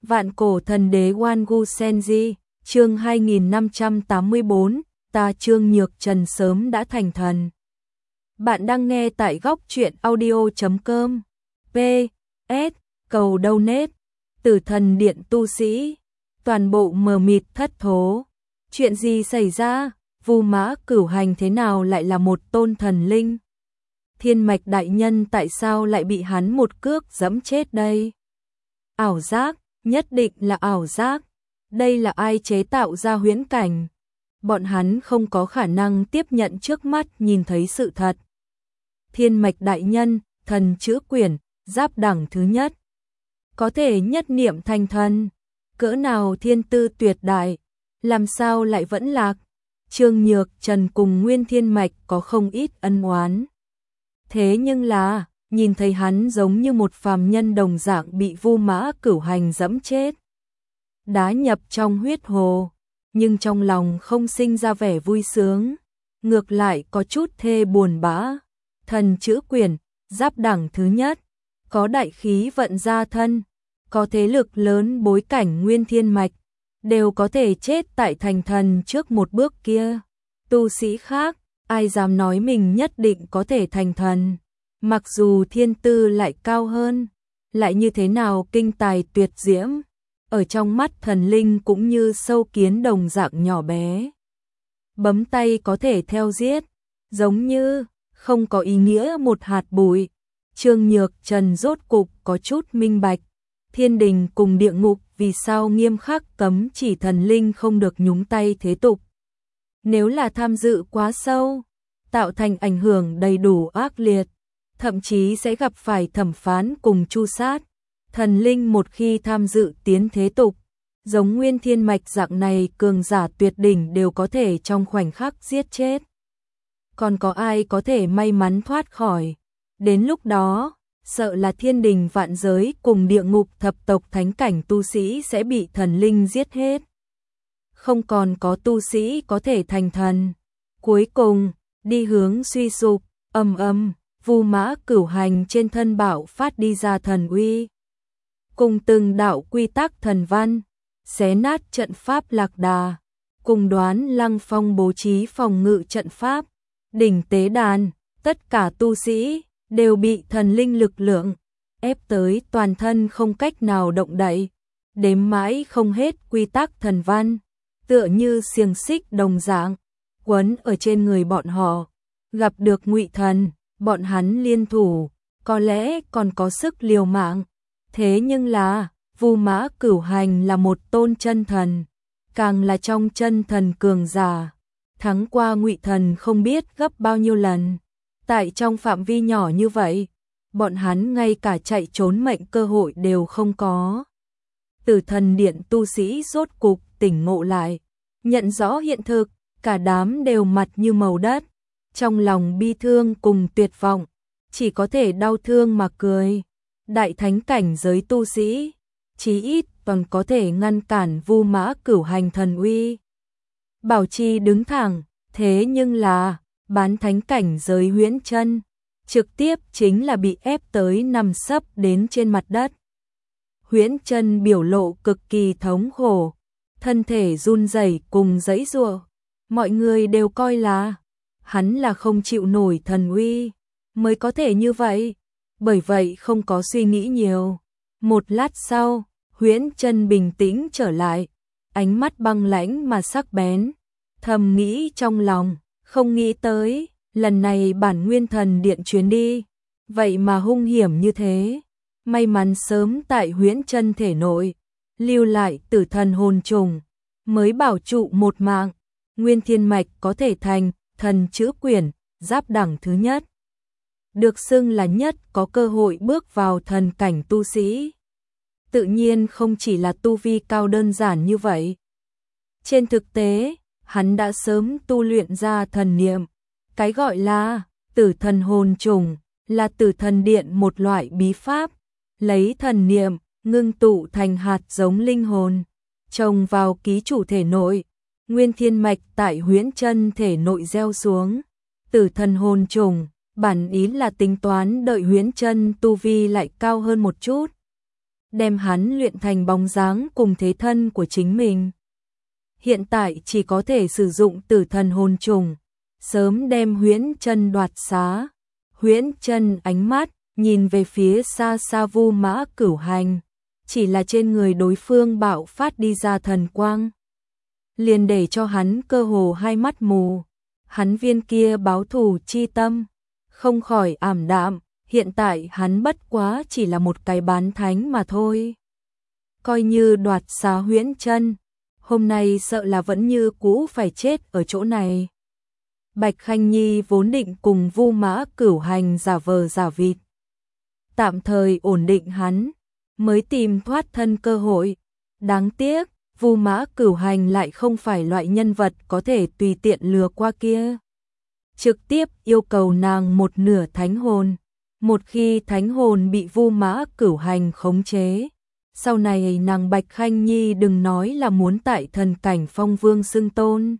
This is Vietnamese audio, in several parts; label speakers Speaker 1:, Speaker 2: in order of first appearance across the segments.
Speaker 1: Vạn cổ thần đế Wangu Senji, chương 2584, ta Trương Nhược Trần sớm đã thành thần. Bạn đang nghe tại góc truyện audio.com. PS, cầu donate, Tử Thần Điện tu sĩ, toàn bộ mờ mịt thất thố. Chuyện gì xảy ra? Vu Mã Cửu Hành thế nào lại là một tôn thần linh? Thiên Mạch đại nhân tại sao lại bị hắn một cước giẫm chết đây? Ảo giác, nhất định là ảo giác. Đây là ai chế tạo ra huyễn cảnh? Bọn hắn không có khả năng tiếp nhận trước mắt nhìn thấy sự thật. Thiên Mạch đại nhân, thần chữ quyển, giáp đẳng thứ nhất. Có thể nhất niệm thành thần. Cỡ nào thiên tư tuyệt đại, làm sao lại vẫn lạc? Trương Nhược Trần cùng Nguyên Thiên Mạch có không ít ân oán. Thế nhưng là, nhìn thấy hắn giống như một phàm nhân đồng dạng bị Vu Mã Cửu Hành giẫm chết. Đá nhập trong huyết hồ, nhưng trong lòng không sinh ra vẻ vui sướng, ngược lại có chút thê buồn bã. Thần chữ quyển, giáp đẳng thứ nhất, có đại khí vận gia thân, có thế lực lớn bối cảnh Nguyên Thiên Mạch, đều có thể chết tại thành thần trước một bước kia. Tu sĩ khác, ai dám nói mình nhất định có thể thành thần, mặc dù thiên tư lại cao hơn, lại như thế nào kinh tài tuyệt diễm, ở trong mắt thần linh cũng như sâu kiến đồng dạng nhỏ bé. Bấm tay có thể theo giết, giống như không có ý nghĩa một hạt bụi. Trương Nhược Trần rốt cục có chút minh bạch, thiên đình cùng địa ngục vì sao nghiêm khắc cấm chỉ thần linh không được nhúng tay thế tục. Nếu là tham dự quá sâu, tạo thành ảnh hưởng đầy đủ ác liệt, thậm chí sẽ gặp phải thẩm phán cùng tru sát. Thần linh một khi tham dự tiến thế tục, giống Nguyên Thiên Mạch dạng này cường giả tuyệt đỉnh đều có thể trong khoảnh khắc giết chết. Còn có ai có thể may mắn thoát khỏi? Đến lúc đó, sợ là thiên đình vạn giới cùng địa ngục thập tộc thánh cảnh tu sĩ sẽ bị thần linh giết hết. Không còn có tu sĩ có thể thành thần. Cuối cùng, đi hướng suy sụp, Vu Mã Cửu Hành trên thân bạo phát đi ra thần uy. Cùng từng đạo quy tắc thần văn, xé nát trận pháp lạc đà, cùng Đoán Lăng Phong bố trí phòng ngự trận pháp, đỉnh tế đàn, tất cả tu sĩ đều bị thần linh lực lượng ép tới toàn thân không cách nào động đậy, đếm mãi không hết quy tắc thần văn, tựa như xiềng xích đồng dạng quấn ở trên người bọn họ. Gặp được Ngụy Thần, bọn hắn liên thủ, có lẽ còn có sức liều mạng. Thế nhưng là, Vu Mã Cửu Hành là một tôn chân thần, càng là trong chân thần cường giả, thắng qua Ngụy Thần không biết gấp bao nhiêu lần. Tại trong phạm vi nhỏ như vậy, bọn hắn ngay cả chạy trốn mệnh cơ hội đều không có. Tử Thần Điện tu sĩ rốt cục tỉnh ngộ lại, nhận rõ hiện thực, cả đám đều mặt như màu đất, trong lòng bi thương cùng tuyệt vọng, chỉ có thể đau thương mà cười. Đại thánh cảnh giới tu sĩ, chí ít còn có thể ngăn cản Vu Mã Cửu Hành thần uy, bảo trì đứng thẳng. Thế nhưng là, bán thánh cảnh giới Huyễn Chân, trực tiếp chính là bị ép tới nằm sấp đến trên mặt đất. Huyễn Chân biểu lộ cực kỳ thống khổ, thân thể run rẩy cùng giãy giụa. Mọi người đều coi là hắn là không chịu nổi thần uy mới có thể như vậy, bởi vậy không có suy nghĩ nhiều. Một lát sau, Huyễn Chân bình tĩnh trở lại, ánh mắt băng lãnh mà sắc bén, thầm nghĩ trong lòng, không nghĩ tới, lần này bản Nguyên Thần Điện chuyến đi, vậy mà hung hiểm như thế. May mắn sớm tại Huyễn Chân thể nội, lưu lại tử thần hồn trùng, mới bảo trụ một mạng. Nguyên Thiên Mạch có thể thành thần chữ quyển, giáp đẳng thứ nhất, được xưng là nhất có cơ hội bước vào thần cảnh tu sĩ. Tự nhiên không chỉ là tu vi cao đơn giản như vậy. Trên thực tế, hắn đã sớm tu luyện ra thần niệm. Cái gọi là tử thần hồn trùng là Tử Thần Điện một loại bí pháp, lấy thần niệm ngưng tụ thành hạt giống linh hồn, trồng vào ký chủ thể nội. Nguyên Thiên Mạch tại Huyễn Chân thể nội gieo xuống tử thần hồn trùng, bản ý là tính toán đợi Huyễn Chân tu vi lại cao hơn một chút, đem hắn luyện thành bóng dáng cùng thế thân của chính mình. Hiện tại chỉ có thể sử dụng tử thần hồn trùng, sớm đem Huyễn Chân đoạt xá. Huyễn Chân ánh mắt nhìn về phía xa xa Vu Mã Cửu Hành, chỉ là trên người đối phương bạo phát đi ra thần quang, liền để cho hắn cơ hồ hai mắt mù. Hắn viên kia báo thù chi tâm không khỏi ảm đạm, hiện tại hắn bất quá chỉ là một cái bán thánh mà thôi. Coi như đoạt xá Huyễn Chân, hôm nay sợ là vẫn như cũ phải chết ở chỗ này. Bạch Khanh Nhi vốn định cùng Vu Mã Cửu Hành giả vờ giả vịt, tạm thời ổn định hắn, mới tìm thoát thân cơ hội. Đáng tiếc, Vu Mã Cửu Hành lại không phải loại nhân vật có thể tùy tiện lừa qua kia. Trực tiếp yêu cầu nàng một nửa thánh hồn. Một khi thánh hồn bị Vu Mã Cửu Hành khống chế, sau này nàng Bạch Khanh Nhi đừng nói là muốn tại thần cảnh phong vương xưng tôn,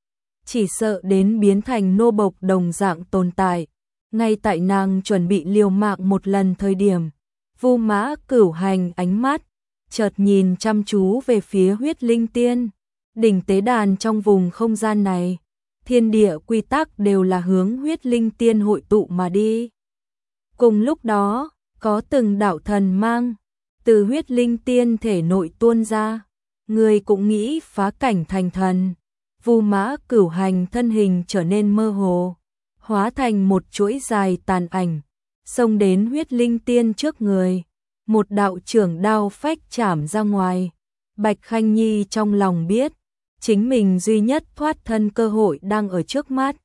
Speaker 1: chỉ sợ đến biến thành nô bộc đồng dạng tồn tại. Ngay tại nàng chuẩn bị liều mạng một lần thời điểm, Vu Mã Cửu Hành ánh mắt chợt nhìn chăm chú về phía Huyết Linh Tiên, đỉnh tế đàn trong vùng không gian này, thiên địa quy tắc đều là hướng Huyết Linh Tiên hội tụ mà đi. Cùng lúc đó, có từng đạo thần mang từ Huyết Linh Tiên thể nội tuôn ra, người cũng nghĩ phá cảnh thành thần. Vu Mã Cửu Hành thân hình trở nên mơ hồ, hóa thành một chuỗi dài tàn ảnh, xông đến Huyết Linh Tiên trước người, một đạo trưởng đao phách chảm ra ngoài. Bạch Khanh Nhi trong lòng biết, chính mình duy nhất thoát thân cơ hội đang ở trước mắt.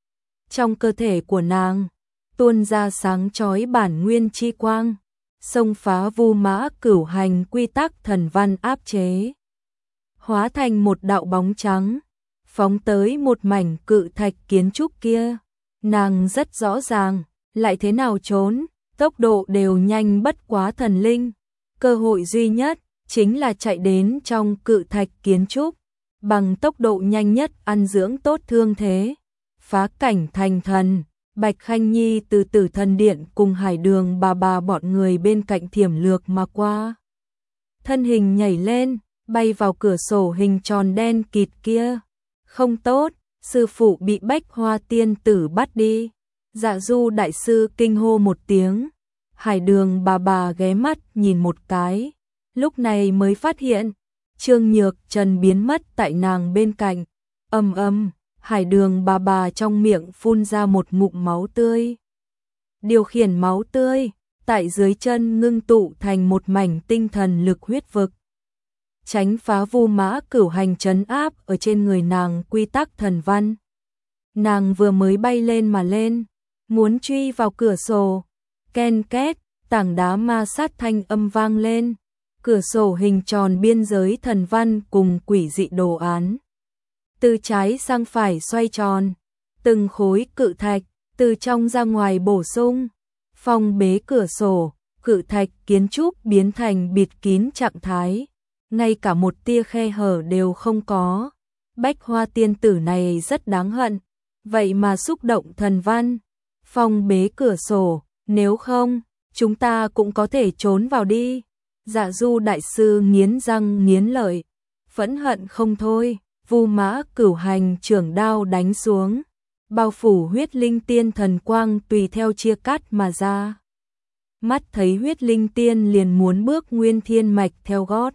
Speaker 1: Trong cơ thể của nàng tuôn ra sáng chói bản nguyên chi quang, xông phá Vu Mã Cửu Hành quy tắc thần văn áp chế, hóa thành một đạo bóng trắng, phóng tới một mảnh cự thạch kiến trúc kia. Nàng rất rõ ràng, lại thế nào trốn, tốc độ đều nhanh bất quá thần linh. Cơ hội duy nhất chính là chạy đến trong cự thạch kiến trúc, bằng tốc độ nhanh nhất ăn dưỡng tốt thương thế, phá cảnh thành thần. Bạch Khanh Nhi từ Tử Thần Điện cùng Hải Đường bà bọn người bên cạnh thiểm lược mà qua. Thân hình nhảy lên, bay vào cửa sổ hình tròn đen kịt kia. Không tốt, sư phụ bị Bách Hoa tiên tử bắt đi. Dạ Du đại sư kinh hô một tiếng. Hải Đường bà ghé mắt nhìn một cái, lúc này mới phát hiện Trương Nhược Trần biến mất tại nàng bên cạnh. Hải Đường bà trong miệng phun ra một ngụm máu tươi. Điều khiển máu tươi, tại dưới chân ngưng tụ thành một mảnh tinh thần lực huyết vực, tránh phá Vu Mã Cửu Hành trấn áp ở trên người nàng quy tắc thần văn. Nàng vừa mới bay lên mà lên, muốn truy vào cửa sổ, ken két, tảng đá ma sát thanh âm vang lên. Cửa sổ hình tròn biên giới thần văn cùng quỷ dị đồ án, từ trái sang phải xoay tròn, từng khối cự thạch từ trong ra ngoài bổ sung, phong bế cửa sổ, cự thạch kiến trúc biến thành bịt kín trạng thái, ngay cả một tia khe hở đều không có. Bách Hoa tiên tử này rất đáng hận, vậy mà xúc động thần văn, phong bế cửa sổ, nếu không, chúng ta cũng có thể trốn vào đi. Dạ Du đại sư nghiến răng nghiến lợi, phẫn hận không thôi. Vu Mã Cửu Hành trưởng đao đánh xuống, bao phủ Huyết Linh Tiên thần quang tùy theo chia cắt mà ra. Mắt thấy Huyết Linh Tiên liền muốn bước Nguyên Thiên Mạch theo gót.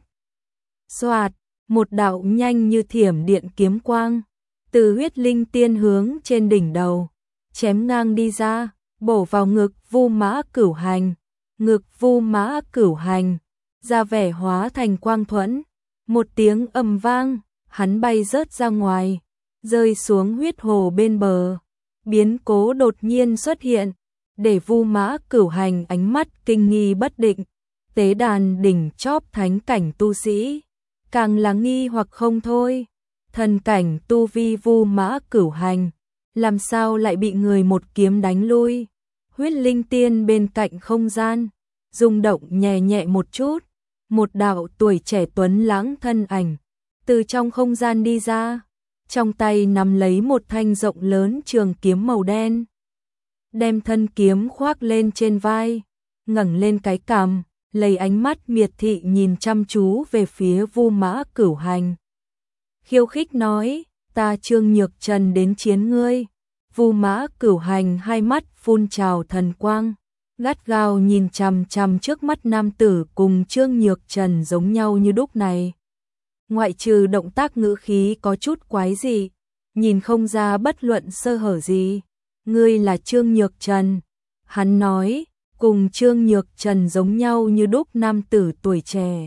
Speaker 1: Xoạt, một đạo nhanh như thiểm điện kiếm quang từ Huyết Linh Tiên hướng trên đỉnh đầu chém ngang đi ra, bổ vào ngực Vu Mã Cửu Hành. Ngực Vu Mã Cửu Hành ra vẻ hóa thành quang thuẫn, một tiếng ầm vang, hắn bay rớt ra ngoài, rơi xuống huyết hồ bên bờ. Biến cố đột nhiên xuất hiện, để Vu Mã Cửu Hành ánh mắt kinh nghi bất định. Tế đàn đỉnh chóp thánh cảnh tu sĩ, càng là nghi hoặc không thôi. Thần cảnh tu vi Vu Mã Cửu Hành, làm sao lại bị người một kiếm đánh lui? Huyết Linh Tiên bên cạnh không gian, rung động nhẹ nhẹ một chút, một đạo tuổi trẻ tuấn lãng thân ảnh từ trong không gian đi ra, trong tay nắm lấy một thanh rộng lớn trường kiếm màu đen, đem thân kiếm khoác lên trên vai, ngẩng lên cái cằm, lấy ánh mắt miệt thị nhìn chăm chú về phía Vu Mã Cửu Hành. Khiêu khích nói, ta Trương Nhược Trần đến chiến ngươi. Vu Mã Cửu Hành hai mắt phun trào thần quang, gắt gao nhìn chằm chằm trước mắt nam tử cùng Trương Nhược Trần giống nhau như đúc này. Ngoại trừ động tác ngữ khí có chút quái dị, nhìn không ra bất luận sơ hở gì. Ngươi là Trương Nhược Trần. Hắn nói, cùng Trương Nhược Trần giống nhau như đúc nam tử tuổi trẻ.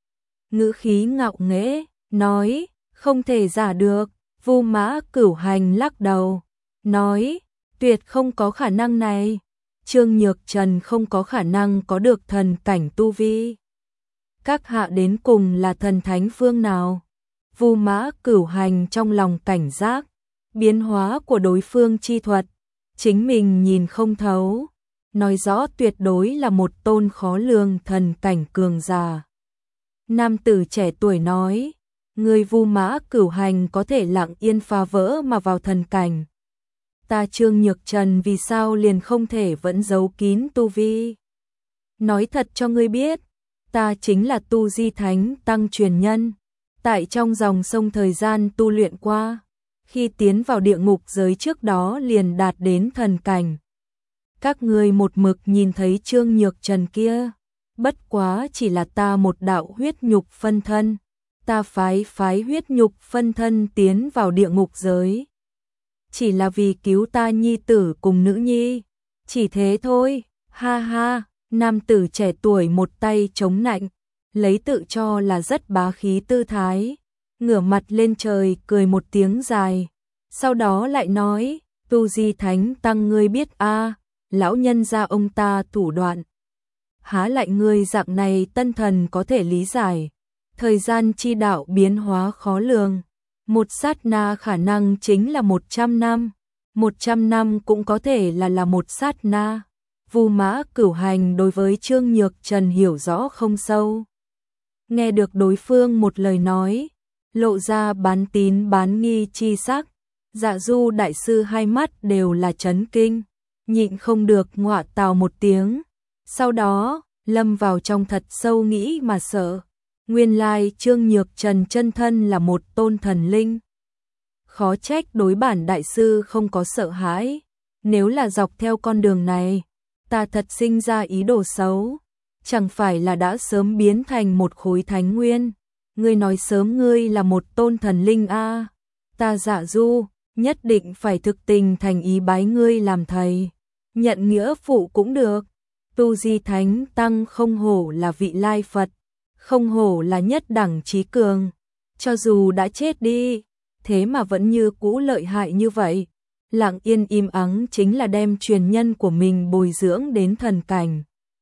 Speaker 1: Ngữ khí ngạo nghễ, nói, không thể giả được. Vu Mã Cửu Hành lắc đầu, nói, tuyệt không có khả năng này. Trương Nhược Trần không có khả năng có được thần cảnh tu vi. Các hạ đến cùng là thần thánh phương nào? Vu Mã Cửu Hành trong lòng cảnh giác, biến hóa của đối phương chi thuật, chính mình nhìn không thấu, nói rõ tuyệt đối là một tôn khó lường thần cảnh cường giả. Nam tử trẻ tuổi nói, người Vu Mã Cửu Hành có thể lặng yên phá vỡ mà vào thần cảnh. Ta Trương Nhược Trần vì sao liền không thể vẫn giấu kín tu vi? Nói thật cho ngươi biết, ta chính là Tu Di Thánh Tăng truyền nhân, tại trong dòng sông thời gian tu luyện qua, khi tiến vào địa ngục giới trước đó liền đạt đến thần cảnh. Các ngươi một mực nhìn thấy Trương Nhược Trần kia, bất quá chỉ là ta một đạo huyết nhục phân thân, ta phái huyết nhục phân thân tiến vào địa ngục giới. Chỉ là vì cứu ta nhi tử cùng nữ nhi, chỉ thế thôi, ha ha. Nam tử trẻ tuổi một tay chống nạnh, lấy tự cho là rất bá khí tư thái, ngửa mặt lên trời cười một tiếng dài, sau đó lại nói, Tu Di Thánh Tăng ngươi biết a, lão nhân gia ông ta thủ đoạn. Há lại ngươi dạng này tân thần có thể lý giải, thời gian chi đạo biến hóa khó lường, một sát na khả năng chính là 100 năm, 100 năm cũng có thể là một sát na. Vu Mã Cửu Hành đối với Trương Nhược Trần hiểu rõ không sâu. Nghe được đối phương một lời nói, lộ ra bán tín bán nghi chi sắc, Dạ Du đại sư hai mắt đều là chấn kinh, nhịn không được ngọa tào một tiếng. Sau đó, lâm vào trong thật sâu nghĩ mà sợ. Nguyên lai Trương Nhược Trần chân thân là một tôn thần linh. Khó trách đối bản đại sư không có sợ hãi. Nếu là dọc theo con đường này, ta thật sinh ra ý đồ xấu, chẳng phải là đã sớm biến thành một khối thánh nguyên. Ngươi nói sớm ngươi là một tôn thần linh a, ta Dạ Du nhất định phải thực tình thành ý bái ngươi làm thầy, nhận nghĩa phụ cũng được. Tu Di Thánh Tăng không hổ là vị lai Phật, không hổ là nhất đẳng trí cường, cho dù đã chết đi, thế mà vẫn như cũ lợi hại như vậy. Lặng yên im ắng chính là đem truyền nhân của mình bồi dưỡng đến thần cảnh.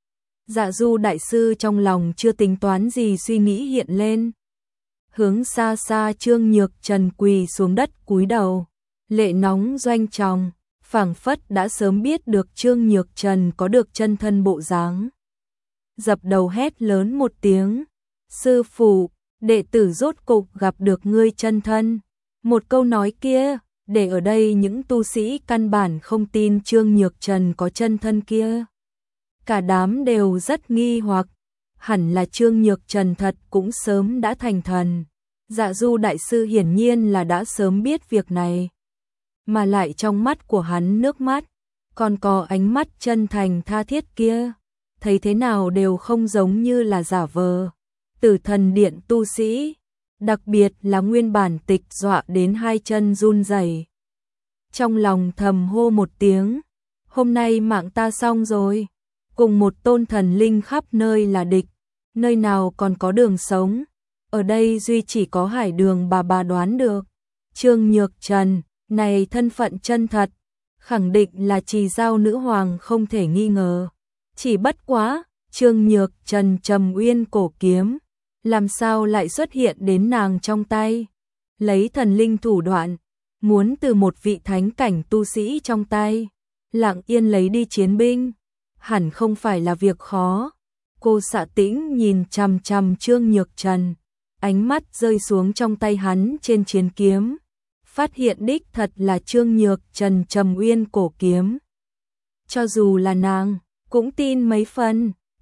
Speaker 1: Dạ Du đại sư trong lòng chưa tính toán gì suy nghĩ hiện lên. Hướng xa xa Trương Nhược Trần quỳ xuống đất cúi đầu, lệ nóng doanh tròng, phảng phất đã sớm biết được Trương Nhược Trần có được chân thân bộ dáng. Dập đầu hét lớn một tiếng, sư phụ, đệ tử rốt cục gặp được ngươi chân thân. Một câu nói kia, để ở đây những tu sĩ căn bản không tin Trương Nhược Trần có chân thân kia. Cả đám đều rất nghi hoặc, hẳn là Trương Nhược Trần thật cũng sớm đã thành thần. Dạ Du đại sư hiển nhiên là đã sớm biết việc này. Mà lại trong mắt của hắn nước mắt, còn có ánh mắt chân thành tha thiết kia, thấy thế nào đều không giống như là giả vờ. Tử Thần Điện tu sĩ, đặc biệt là nguyên bản tịch dọa đến hai chân run rẩy. Trong lòng thầm hô một tiếng, hôm nay mạng ta xong rồi, cùng một tôn thần linh khắp nơi là địch, nơi nào còn có đường sống, ở đây duy chỉ có Hải Đường bà đoán được. Trương Nhược Trần, này thân phận chân thật, khẳng định là Trì Giao nữ hoàng không thể nghi ngờ. Chỉ bất quá, Trương Nhược Trần Trầm Uyên cổ kiếm, làm sao lại xuất hiện đến nàng trong tay, lấy thần linh thủ đoạn, muốn từ một vị thánh cảnh tu sĩ trong tay, lặng yên lấy đi chiến binh, hẳn không phải là việc khó. Cô Xạ Tĩnh nhìn chằm chằm Trương Nhược Trần, ánh mắt rơi xuống trong tay hắn trên chiến kiếm, phát hiện đích thật là Trương Nhược Trần Trầm Uyên cổ kiếm. Cho dù là nàng, cũng tin mấy phần,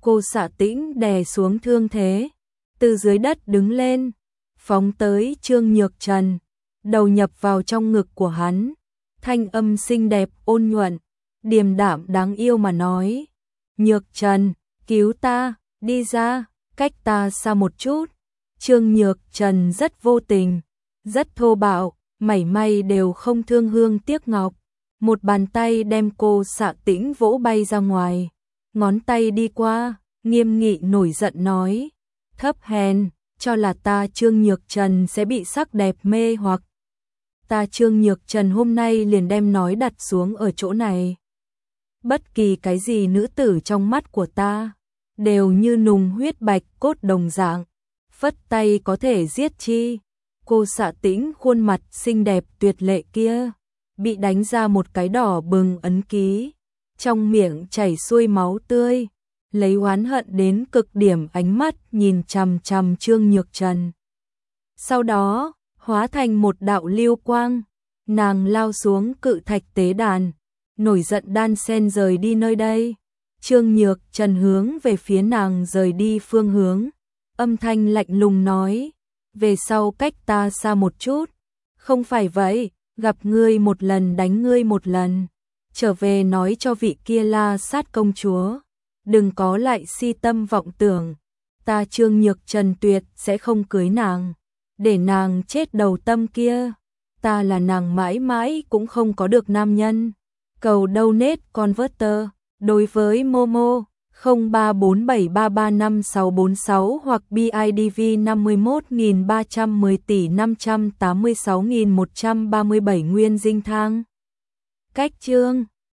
Speaker 1: Cô Xạ Tĩnh đè xuống thương thế, từ dưới đất đứng lên, phóng tới Trương Nhược Trần, đầu nhập vào trong ngực của hắn, thanh âm xinh đẹp ôn nhuận, điềm đạm đáng yêu mà nói: "Nhược Trần, cứu ta, đi ra, cách ta xa một chút." Trương Nhược Trần rất vô tình, rất thô bạo, mảy may đều không thương hương tiếc ngọc, một bàn tay đem cô Xạ Tĩnh vỗ bay ra ngoài, ngón tay đi qua, nghiêm nghị nổi giận nói: "Thấp hèn, cho là ta Trương Nhược Trần sẽ bị sắc đẹp mê hoặc. Ta Trương Nhược Trần hôm nay liền đem nói đặt xuống ở chỗ này. Bất kỳ cái gì nữ tử trong mắt của ta, đều như nùng huyết bạch cốt đồng dạng, phất tay có thể giết chi." Cô Xạ Tĩnh khuôn mặt xinh đẹp tuyệt lệ kia, bị đánh ra một cái đỏ bừng ấn ký, trong miệng chảy xuôi máu tươi, lấy oán hận đến cực điểm ánh mắt nhìn chằm chằm Trương Nhược Trần. Sau đó, hóa thành một đạo lưu quang, nàng lao xuống cự thạch tế đàn, nổi giận đan sen rời đi nơi đây. Trương Nhược Trần hướng về phía nàng rời đi phương hướng, âm thanh lạnh lùng nói: "Về sau cách ta xa một chút, không phải vậy, gặp ngươi một lần đánh ngươi một lần. Trở về nói cho vị kia La Sát công chúa, đừng có lại si tâm vọng tưởng, ta Trương Nhược Trần tuyệt sẽ không cưới nàng, để nàng chết đầu tâm kia, ta là nàng mãi mãi cũng không có được nam nhân." Cầu donate converter đối với Momo 0347335646 hoặc BIDV 51.310 tỷ 586.137 nguyên dinh thang. Cách chương